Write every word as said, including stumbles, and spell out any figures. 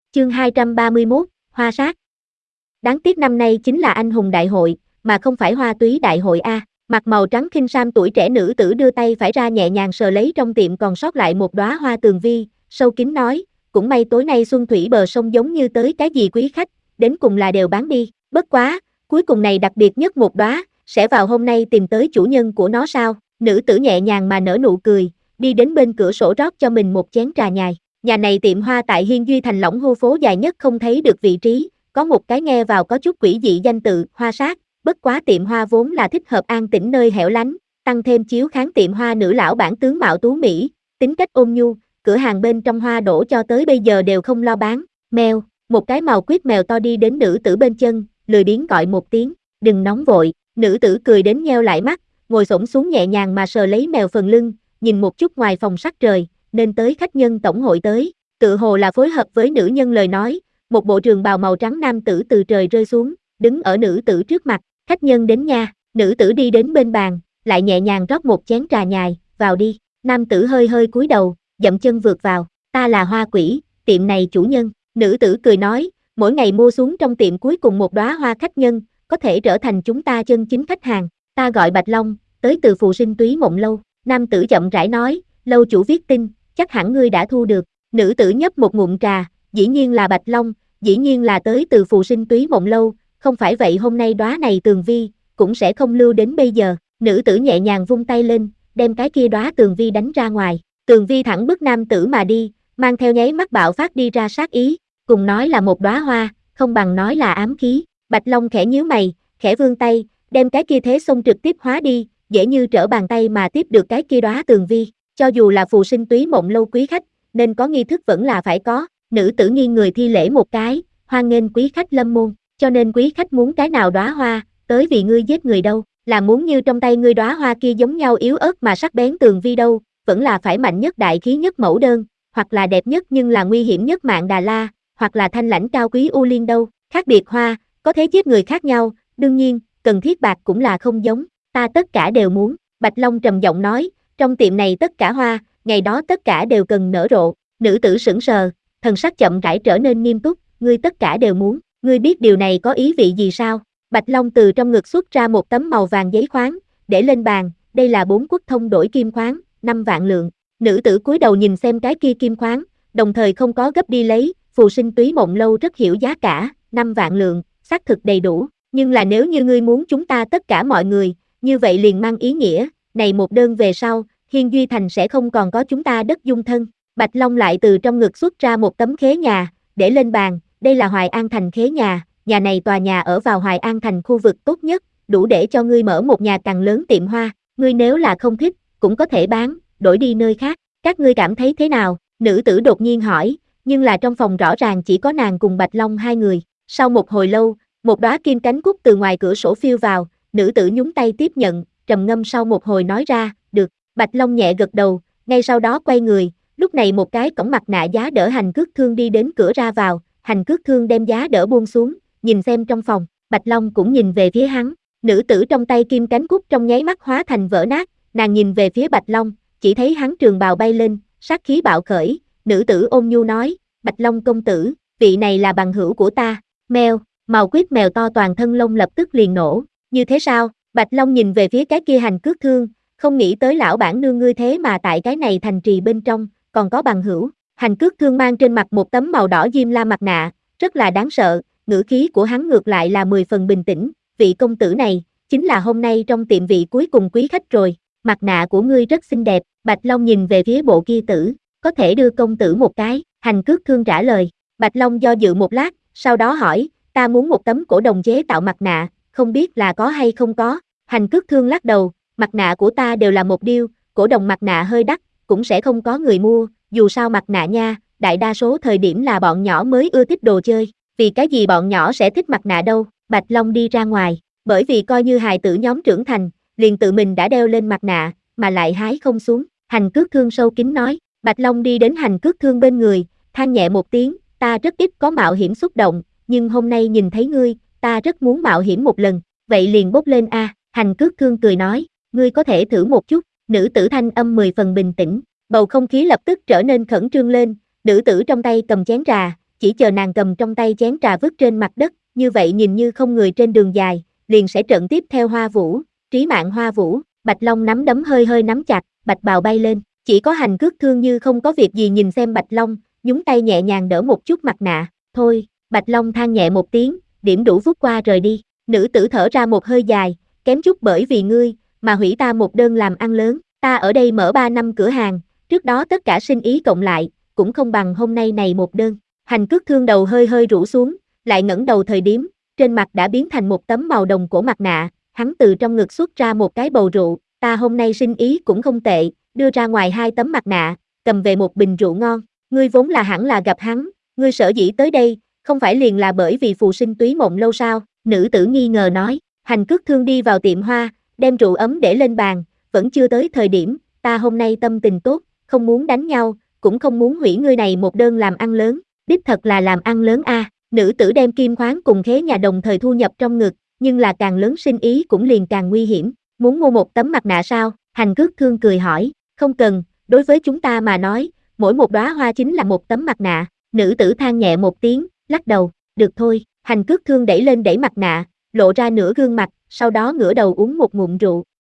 Chương hai trăm ba mươi mốt, Hoa sát. Đáng tiếc năm nay chính là anh hùng đại hội, mà không phải hoa túy đại hội a. Mặc màu trắng khinh sam tuổi trẻ nữ tử đưa tay phải ra nhẹ nhàng sờ lấy trong tiệm còn sót lại một đóa hoa tường vi, sâu kín nói, cũng may tối nay xuân thủy bờ sông giống như tới cái gì quý khách, đến cùng là đều bán đi, bất quá, cuối cùng này đặc biệt nhất một đóa, sẽ vào hôm nay tìm tới chủ nhân của nó sao? Nữ tử nhẹ nhàng mà nở nụ cười, đi đến bên cửa sổ rót cho mình một chén trà nhài. Nhà này tiệm hoa tại Hiên Duy thành lỏng hô phố dài nhất không thấy được vị trí, có một cái nghe vào có chút quỷ dị danh tự, Hoa sát, bất quá tiệm hoa vốn là thích hợp an tĩnh nơi hẻo lánh, tăng thêm chiếu kháng tiệm hoa nữ lão bản tướng mạo tú mỹ, tính cách ôn nhu, cửa hàng bên trong hoa đổ cho tới bây giờ đều không lo bán. Mèo, một cái màu quýt mèo to đi đến nữ tử bên chân, lười biếng gọi một tiếng, đừng nóng vội, nữ tử cười đến nheo lại mắt, ngồi xổm xuống nhẹ nhàng mà sờ lấy mèo phần lưng, nhìn một chút ngoài phòng sắc trời, nên tới khách nhân tổng hội tới, tự hồ là phối hợp với nữ nhân lời nói, một bộ trường bào màu trắng nam tử từ trời rơi xuống, đứng ở nữ tử trước mặt, khách nhân đến nha, nữ tử đi đến bên bàn, lại nhẹ nhàng rót một chén trà nhài, vào đi, nam tử hơi hơi cúi đầu, dậm chân vượt vào, ta là Hoa Quỷ, tiệm này chủ nhân, nữ tử cười nói, mỗi ngày mua xuống trong tiệm cuối cùng một đóa hoa khách nhân, có thể trở thành chúng ta chân chính khách hàng, ta gọi Bạch Long, tới từ Phù Sinh Túy Mộng Lâu, nam tử chậm rãi nói, lâu chủ viết tin, chắc hẳn ngươi đã thu được, nữ tử nhấp một ngụm trà, dĩ nhiên là Bạch Long, dĩ nhiên là tới từ Phù Sinh Túy Mộng Lâu, không phải vậy hôm nay đóa này tường vi, cũng sẽ không lưu đến bây giờ, nữ tử nhẹ nhàng vung tay lên, đem cái kia đóa tường vi đánh ra ngoài, tường vi thẳng bức nam tử mà đi, mang theo nháy mắt bạo phát đi ra sát ý, cùng nói là một đóa hoa, không bằng nói là ám khí, Bạch Long khẽ nhíu mày, khẽ vươn tay, đem cái kia thế xông trực tiếp hóa đi, dễ như trở bàn tay mà tiếp được cái kia đóa tường vi, cho dù là Phù Sinh Túy Mộng Lâu quý khách, nên có nghi thức vẫn là phải có, nữ tử nghiêng người thi lễ một cái, hoan nghênh quý khách lâm môn, cho nên quý khách muốn cái nào đóa hoa, tới vì ngươi giết người đâu, là muốn như trong tay ngươi đóa hoa kia giống nhau yếu ớt mà sắc bén tường vi đâu, vẫn là phải mạnh nhất đại khí nhất mẫu đơn, hoặc là đẹp nhất nhưng là nguy hiểm nhất Mạn Đà La, hoặc là thanh lãnh cao quý U Liên đâu, khác biệt hoa, có thể giết người khác nhau, đương nhiên, cần thiết bạc cũng là không giống, ta tất cả đều muốn, Bạch Long trầm giọng nói, trong tiệm này tất cả hoa, ngày đó tất cả đều cần nở rộ, nữ tử sững sờ, thần sắc chậm rãi trở nên nghiêm túc, ngươi tất cả đều muốn, ngươi biết điều này có ý vị gì sao? Bạch Long từ trong ngực xuất ra một tấm màu vàng giấy khoáng, để lên bàn, đây là bốn quốc thông đổi kim khoáng, năm vạn lượng, nữ tử cúi đầu nhìn xem cái kia kim khoáng, đồng thời không có gấp đi lấy, Phù Sinh Túy Mộng Lâu rất hiểu giá cả, năm vạn lượng, xác thực đầy đủ, nhưng là nếu như ngươi muốn chúng ta tất cả mọi người, như vậy liền mang ý nghĩa, này một đơn về sau, Hiên Duy Thành sẽ không còn có chúng ta đất dung thân. Bạch Long lại từ trong ngực xuất ra một tấm khế nhà, để lên bàn, đây là Hoài An Thành khế nhà, nhà này tòa nhà ở vào Hoài An Thành khu vực tốt nhất, đủ để cho ngươi mở một nhà càng lớn tiệm hoa, ngươi nếu là không thích, cũng có thể bán, đổi đi nơi khác, các ngươi cảm thấy thế nào? Nữ tử đột nhiên hỏi, nhưng là trong phòng rõ ràng chỉ có nàng cùng Bạch Long hai người, sau một hồi lâu, một đóa kim cánh cúc từ ngoài cửa sổ phiêu vào, nữ tử nhúng tay tiếp nhận, trầm ngâm sau một hồi nói ra, được, Bạch Long nhẹ gật đầu, ngay sau đó quay người, lúc này một cái cổng mặt nạ giá đỡ hành cước thương đi đến cửa ra vào, hành cước thương đem giá đỡ buông xuống, nhìn xem trong phòng, Bạch Long cũng nhìn về phía hắn, nữ tử trong tay kim cánh cúc trong nháy mắt hóa thành vỡ nát, nàng nhìn về phía Bạch Long, chỉ thấy hắn trường bào bay lên, sát khí bạo khởi, nữ tử ôn nhu nói, Bạch Long công tử, vị này là bằng hữu của ta, mèo, màu quýt mèo to toàn thân lông lập tức liền nổ, như thế sao? Bạch Long nhìn về phía cái kia hành cước thương, không nghĩ tới lão bản nương ngươi thế mà tại cái này thành trì bên trong, còn có bằng hữu, hành cước thương mang trên mặt một tấm màu đỏ diêm la mặt nạ, rất là đáng sợ, ngữ khí của hắn ngược lại là mười phần bình tĩnh, vị công tử này, chính là hôm nay trong tiệm vị cuối cùng quý khách rồi, mặt nạ của ngươi rất xinh đẹp, Bạch Long nhìn về phía bộ kia tử, có thể đưa công tử một cái, hành cước thương trả lời, Bạch Long do dự một lát, sau đó hỏi, ta muốn một tấm cổ đồng chế tạo mặt nạ, không biết là có hay không có, hành cước thương lắc đầu, mặt nạ của ta đều là một điêu, cổ đồng mặt nạ hơi đắt, cũng sẽ không có người mua, dù sao mặt nạ nha, đại đa số thời điểm là bọn nhỏ mới ưa thích đồ chơi, vì cái gì bọn nhỏ sẽ thích mặt nạ đâu, Bạch Long đi ra ngoài, bởi vì coi như hài tử nhóm trưởng thành, liền tự mình đã đeo lên mặt nạ, mà lại hái không xuống, hành cước thương sâu kín nói, Bạch Long đi đến hành cước thương bên người, than nhẹ một tiếng, ta rất ít có mạo hiểm xúc động, nhưng hôm nay nhìn thấy ngươi, ta rất muốn mạo hiểm một lần, vậy liền bốc lên a, hành cước thương cười nói, ngươi có thể thử một chút, nữ tử thanh âm mười phần bình tĩnh, bầu không khí lập tức trở nên khẩn trương lên, nữ tử trong tay cầm chén trà, chỉ chờ nàng cầm trong tay chén trà vứt trên mặt đất, như vậy nhìn như không người trên đường dài, liền sẽ trận tiếp theo Hoa Vũ, trí mạng Hoa Vũ. Bạch Long nắm đấm hơi hơi nắm chặt, bạch bào bay lên, chỉ có Hành Cước Thương như không có việc gì nhìn xem Bạch Long, nhúng tay nhẹ nhàng đỡ một chút mặt nạ, thôi, Bạch Long than nhẹ một tiếng, điểm đủ vút qua rời đi, nữ tử thở ra một hơi dài, kém chút bởi vì ngươi, mà hủy ta một đơn làm ăn lớn, ta ở đây mở ba năm cửa hàng, trước đó tất cả sinh ý cộng lại, cũng không bằng hôm nay này một đơn. Hành Cước Thương đầu hơi hơi rũ xuống, lại ngẩng đầu thời điểm, trên mặt đã biến thành một tấm màu đồng cổ mặt nạ, hắn từ trong ngực xuất ra một cái bầu rượu, ta hôm nay sinh ý cũng không tệ, đưa ra ngoài hai tấm mặt nạ, cầm về một bình rượu ngon, ngươi vốn là hẳn là gặp hắn, ngươi sở dĩ tới đây, không phải liền là bởi vì phù sinh túy mộng lâu sao, nữ tử nghi ngờ nói. Hành Cước Thương đi vào tiệm hoa, đem rượu ấm để lên bàn, vẫn chưa tới thời điểm, ta hôm nay tâm tình tốt, không muốn đánh nhau, cũng không muốn hủy ngươi này một đơn làm ăn lớn, đích thật là làm ăn lớn a. À. Nữ tử đem kim khoáng cùng khế nhà đồng thời thu nhập trong ngực, nhưng là càng lớn sinh ý cũng liền càng nguy hiểm, muốn mua một tấm mặt nạ sao? Hành Cước Thương cười hỏi, không cần, đối với chúng ta mà nói, mỗi một đóa hoa chính là một tấm mặt nạ, nữ tử than nhẹ một tiếng, lắc đầu, được thôi, Hành Cước Thương đẩy lên đẩy mặt nạ, lộ ra nửa gương mặt, sau đó ngửa đầu uống một ngụm rượu,